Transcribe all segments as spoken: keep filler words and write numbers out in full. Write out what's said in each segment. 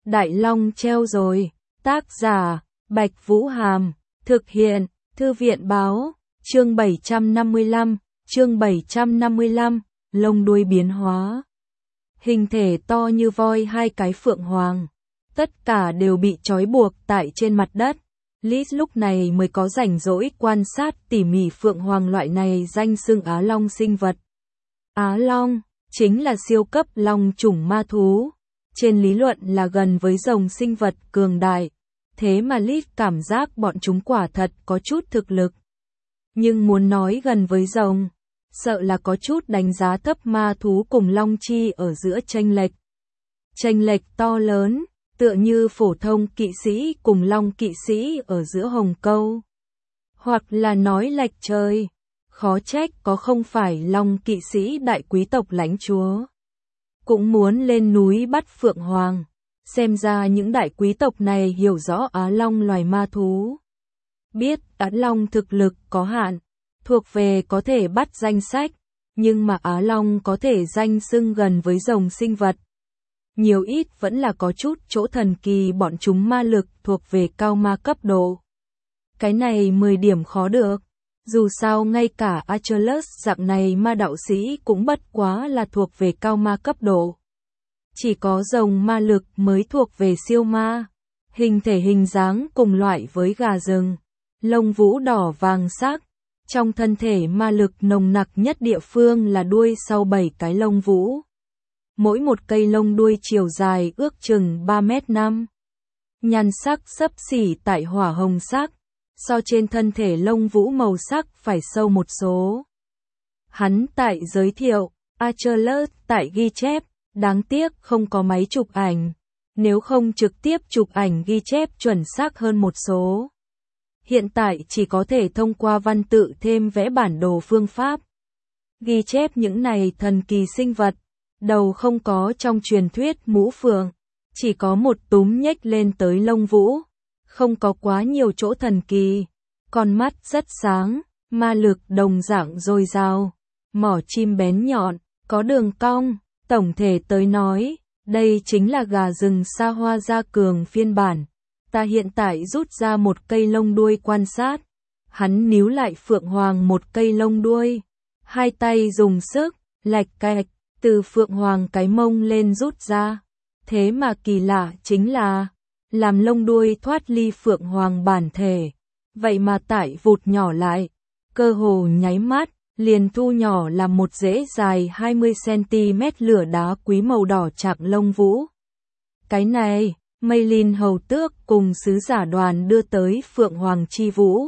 Đại Long treo rồi. Tác giả, Bạch Vũ Hàm. Thực hiện, Thư viện Báo. Chương bảy trăm năm mươi lăm, chương bảy trăm năm mươi lăm, lông đuôi biến hóa. Hình thể to như voi hai cái phượng hoàng. Tất cả đều bị trói buộc tại trên mặt đất. Liz lúc này mới có rảnh rỗi quan sát tỉ mỉ phượng hoàng loại này danh xưng Á Long sinh vật. Á Long chính là siêu cấp long chủng ma thú. Trên lý luận là gần với rồng sinh vật cường đại. Thế mà Liz cảm giác bọn chúng quả thật có chút thực lực. Nhưng muốn nói gần với rồng, sợ là có chút đánh giá thấp ma thú cùng long chi ở giữa chênh lệch. Chênh lệch to lớn, tựa như phổ thông kỵ sĩ cùng long kỵ sĩ ở giữa hồng câu. Hoặc là nói lệch trời, khó trách có không phải long kỵ sĩ đại quý tộc lãnh chúa. Cũng muốn lên núi bắt phượng hoàng, xem ra những đại quý tộc này hiểu rõ Á Long loài ma thú. Biết Á Long thực lực có hạn, thuộc về có thể bắt danh sách, nhưng mà Á Long có thể danh xưng gần với rồng sinh vật. Nhiều ít vẫn là có chút chỗ thần kỳ, bọn chúng ma lực thuộc về cao ma cấp độ. Cái này mười điểm khó được, dù sao ngay cả Achilles dạng này ma đạo sĩ cũng bất quá là thuộc về cao ma cấp độ. Chỉ có rồng ma lực mới thuộc về siêu ma. Hình thể hình dáng cùng loại với gà rừng, lông vũ đỏ vàng sắc. Trong thân thể ma lực nồng nặc nhất địa phương là đuôi sau bảy cái lông vũ. Mỗi một cây lông đuôi chiều dài ước chừng ba mét năm. Nhan sắc xấp xỉ tại hỏa hồng sắc, so trên thân thể lông vũ màu sắc phải sâu một số. Hắn tại giới thiệu, Achilles tại ghi chép, đáng tiếc không có máy chụp ảnh, nếu không trực tiếp chụp ảnh ghi chép chuẩn xác hơn một số. Hiện tại chỉ có thể thông qua văn tự thêm vẽ bản đồ phương pháp. Ghi chép những này thần kỳ sinh vật, đầu không có trong truyền thuyết mũ phượng, chỉ có một túm nhếch lên tới lông vũ, không có quá nhiều chỗ thần kỳ. Con mắt rất sáng, ma lực đồng dạng dồi dào, mỏ chim bén nhọn, có đường cong, tổng thể tới nói, đây chính là gà rừng xa hoa gia cường phiên bản. Ta hiện tại rút ra một cây lông đuôi quan sát. Hắn níu lại phượng hoàng một cây lông đuôi. Hai tay dùng sức, lạch cạch, từ phượng hoàng cái mông lên rút ra. Thế mà kỳ lạ chính là, làm lông đuôi thoát ly phượng hoàng bản thể. Vậy mà tại vụt nhỏ lại, cơ hồ nháy mắt, liền thu nhỏ làm một rễ dài hai mươi xăng-ti-mét lửa đá quý màu đỏ chạm lông vũ. Cái này, Maylin hầu tước cùng sứ giả đoàn đưa tới phượng hoàng chi vũ.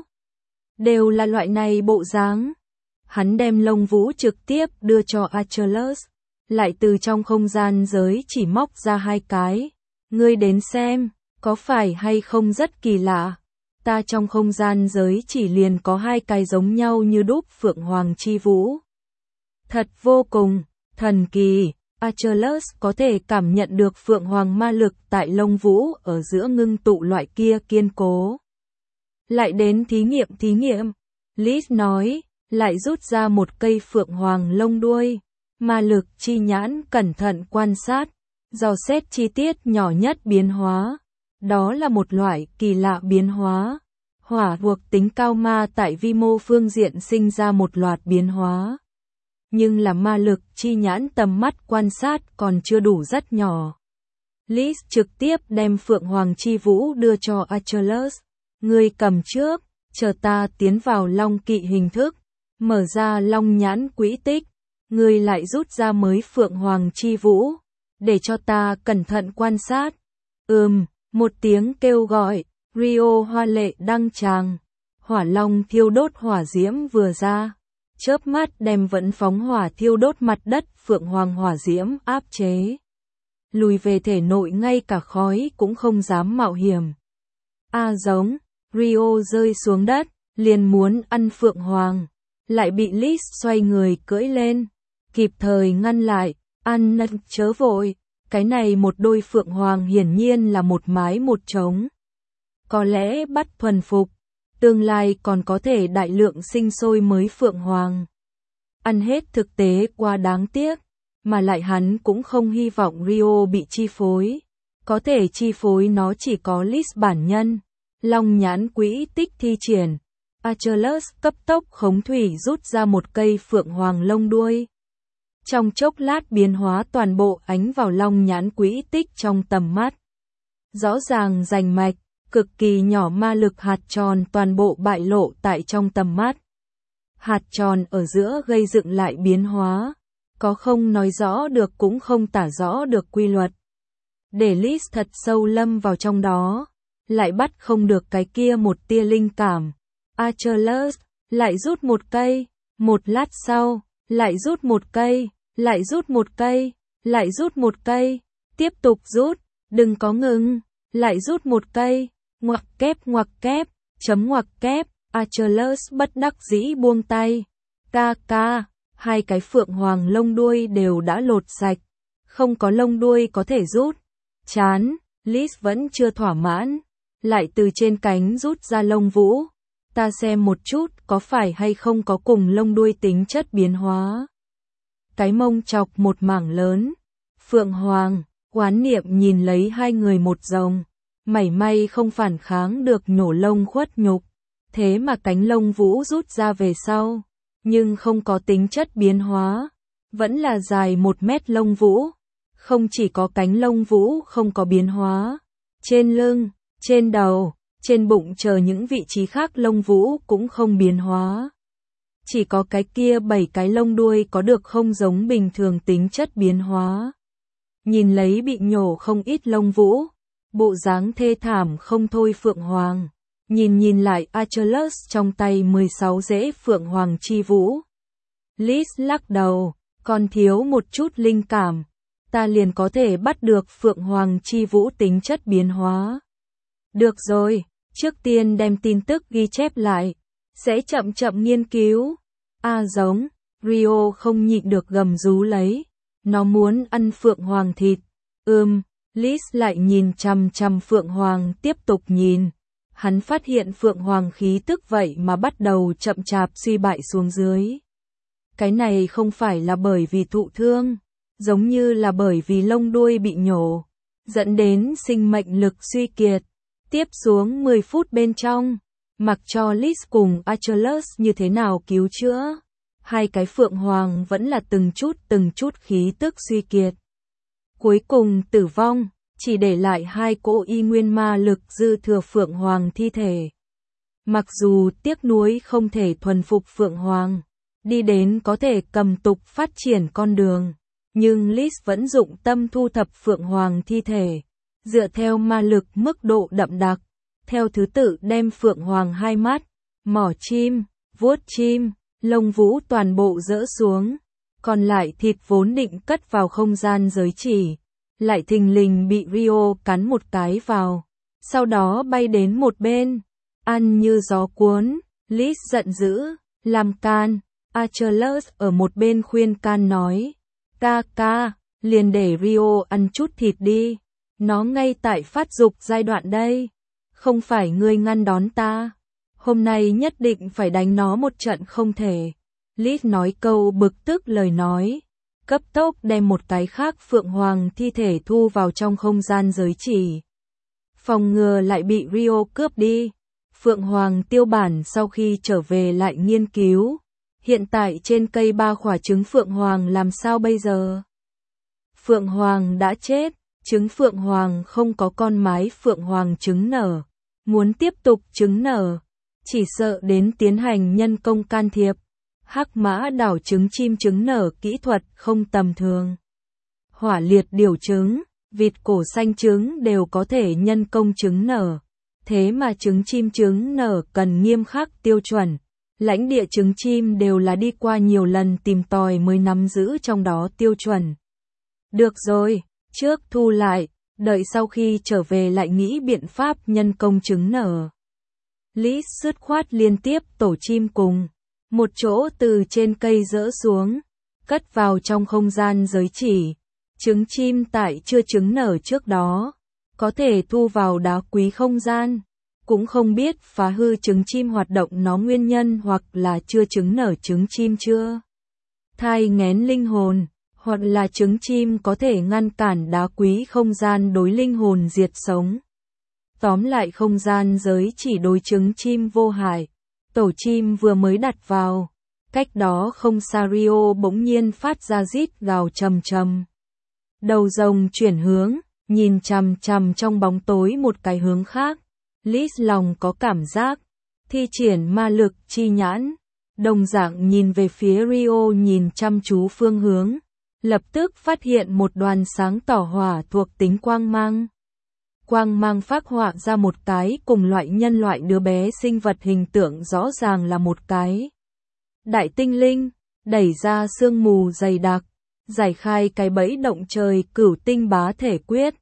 Đều là loại này bộ dáng. Hắn đem lông vũ trực tiếp đưa cho Achilles, lại từ trong không gian giới chỉ móc ra hai cái. Ngươi đến xem, có phải hay không rất kỳ lạ. Ta trong không gian giới chỉ liền có hai cái giống nhau như đúc phượng hoàng chi vũ. Thật vô cùng, thần kỳ. Achilles có thể cảm nhận được phượng hoàng ma lực tại lông vũ ở giữa ngưng tụ loại kia kiên cố. Lại đến thí nghiệm thí nghiệm, Liz nói, lại rút ra một cây phượng hoàng lông đuôi, ma lực chi nhãn cẩn thận quan sát, dò xét chi tiết nhỏ nhất biến hóa. Đó là một loại kỳ lạ biến hóa. Hỏa thuộc tính cao ma tại vi mô phương diện sinh ra một loạt biến hóa. Nhưng là ma lực chi nhãn tầm mắt quan sát còn chưa đủ rất nhỏ. Liz trực tiếp đem phượng hoàng chi vũ đưa cho Achilles. Ngươi cầm trước, chờ ta tiến vào long kỵ hình thức, mở ra long nhãn quỹ tích. Ngươi lại rút ra mới phượng hoàng chi vũ, để cho ta cẩn thận quan sát. Ừm, một tiếng kêu gọi, Rio hoa lệ đăng tràng. Hỏa long thiêu đốt hỏa diễm vừa ra, chớp mắt đem vẫn phóng hỏa thiêu đốt mặt đất phượng hoàng hỏa diễm áp chế. Lùi về thể nội ngay cả khói cũng không dám mạo hiểm. A giống, Rio rơi xuống đất, liền muốn ăn phượng hoàng, lại bị Liz xoay người cưỡi lên, kịp thời ngăn lại, ăn chớ vội, cái này một đôi phượng hoàng hiển nhiên là một mái một trống. Có lẽ bắt thuần phục, tương lai còn có thể đại lượng sinh sôi mới phượng hoàng. Ăn hết thực tế quá đáng tiếc, mà lại hắn cũng không hy vọng Rio bị chi phối. có thể chi phối nó chỉ có Liz bản nhân. Long nhãn quỹ tích thi triển, Achilles cấp tốc khống thủy rút ra một cây phượng hoàng lông đuôi. Trong chốc lát biến hóa toàn bộ ánh vào long nhãn quỹ tích trong tầm mắt. Rõ ràng rành mạch, cực kỳ nhỏ ma lực hạt tròn toàn bộ bại lộ tại trong tầm mắt. Hạt tròn ở giữa gây dựng lại biến hóa, có không nói rõ được cũng không tả rõ được quy luật. Để Liz thật sâu lâm vào trong đó, lại bắt không được cái kia một tia linh cảm. Achilles lại rút một cây, một lát sau, lại rút một cây, lại rút một cây, lại rút một cây, tiếp tục rút, đừng có ngừng, lại rút một cây, ngoặc kép ngoặc kép, chấm ngoặc kép, Achilles bất đắc dĩ buông tay. Ca ca, hai cái phượng hoàng lông đuôi đều đã lột sạch, không có lông đuôi có thể rút. Chán, Liz vẫn chưa thỏa mãn, lại từ trên cánh rút ra lông vũ. Ta xem một chút có phải hay không có cùng lông đuôi tính chất biến hóa. Cái mông chọc một mảng lớn. Phượng Hoàng, Quán Niệm nhìn lấy hai người một rồng, mảy may không phản kháng được nhổ lông khuất nhục. Thế mà cánh lông vũ rút ra về sau, nhưng không có tính chất biến hóa, vẫn là dài một mét lông vũ. Không chỉ có cánh lông vũ không có biến hóa, trên lưng, trên đầu, trên bụng chờ những vị trí khác lông vũ cũng không biến hóa. Chỉ có cái kia bảy cái lông đuôi có được không giống bình thường tính chất biến hóa. Nhìn lấy bị nhổ không ít lông vũ, bộ dáng thê thảm không thôi Phượng Hoàng. Nhìn nhìn lại Achilles trong tay mười sáu rễ Phượng Hoàng chi vũ. Liz lắc đầu, còn thiếu một chút linh cảm. Ta liền có thể bắt được Phượng Hoàng chi vũ tính chất biến hóa. Được rồi, trước tiên đem tin tức ghi chép lại, sẽ chậm chậm nghiên cứu. A giống, Rio không nhịn được gầm rú lấy, nó muốn ăn Phượng Hoàng thịt. Ừm, Liz lại nhìn chằm chằm Phượng Hoàng tiếp tục nhìn. Hắn phát hiện Phượng Hoàng khí tức vậy mà bắt đầu chậm chạp suy bại xuống dưới. Cái này không phải là bởi vì thụ thương, giống như là bởi vì lông đuôi bị nhổ, dẫn đến sinh mệnh lực suy kiệt. Tiếp xuống mười phút bên trong, mặc cho Liz cùng Achilles như thế nào cứu chữa, hai cái Phượng Hoàng vẫn là từng chút từng chút khí tức suy kiệt. Cuối cùng tử vong, chỉ để lại hai cỗ y nguyên ma lực dư thừa Phượng Hoàng thi thể. Mặc dù tiếc nuối không thể thuần phục Phượng Hoàng, đi đến có thể cầm tục phát triển con đường, nhưng Liz vẫn dụng tâm thu thập Phượng Hoàng thi thể, dựa theo ma lực mức độ đậm đặc, theo thứ tự đem Phượng Hoàng hai mắt, mỏ chim, vuốt chim, lông vũ toàn bộ dỡ xuống, còn lại thịt vốn định cất vào không gian giới chỉ, lại thình lình bị Rio cắn một cái vào, sau đó bay đến một bên, ăn như gió cuốn. Liz giận dữ, làm can. Achilles ở một bên khuyên can nói, ca ca, liền để Rio ăn chút thịt đi, nó ngay tại phát dục giai đoạn đây, không phải ngươi ngăn đón ta, hôm nay nhất định phải đánh nó một trận không thể. Liz nói câu bực tức lời nói, cấp tốc đem một cái khác Phượng Hoàng thi thể thu vào trong không gian giới chỉ. Phòng ngừa lại bị Rio cướp đi. Phượng Hoàng tiêu bản sau khi trở về lại nghiên cứu. Hiện tại trên cây ba quả trứng Phượng Hoàng làm sao bây giờ? Phượng Hoàng đã chết, trứng Phượng Hoàng không có con mái Phượng Hoàng trứng nở. Muốn tiếp tục trứng nở, chỉ sợ đến tiến hành nhân công can thiệp. Hắc mã đảo trứng chim trứng nở kỹ thuật không tầm thường. Hỏa liệt điểu trứng, vịt cổ xanh trứng đều có thể nhân công trứng nở. Thế mà trứng chim trứng nở cần nghiêm khắc tiêu chuẩn. Lãnh địa trứng chim đều là đi qua nhiều lần tìm tòi mới nắm giữ trong đó tiêu chuẩn. Được rồi, trước thu lại, đợi sau khi trở về lại nghĩ biện pháp nhân công trứng nở. Liz dứt khoát liên tiếp tổ chim cùng một chỗ từ trên cây dỡ xuống, cất vào trong không gian giới chỉ. Trứng chim tại chưa trứng nở trước đó, có thể thu vào đá quý không gian, cũng không biết phá hư trứng chim hoạt động nó nguyên nhân hoặc là chưa trứng nở trứng chim chưa. Thai nghén linh hồn, hoặc là trứng chim có thể ngăn cản đá quý không gian đối linh hồn diệt sống. Tóm lại không gian giới chỉ đối trứng chim vô hại. Tổ chim vừa mới đặt vào, cách đó không xa Rio bỗng nhiên phát ra rít gào trầm trầm. Đầu rồng chuyển hướng, nhìn chằm chằm trong bóng tối một cái hướng khác. Liz lòng có cảm giác, thi triển ma lực chi nhãn, đồng dạng nhìn về phía Rio nhìn chăm chú phương hướng, lập tức phát hiện một đoàn sáng tỏ hỏa thuộc tính quang mang. Quang mang phác họa ra một cái cùng loại nhân loại đứa bé sinh vật hình tượng rõ ràng là một cái đại tinh linh, đẩy ra sương mù dày đặc, giải khai cái bẫy động trời cửu tinh bá thể quyết.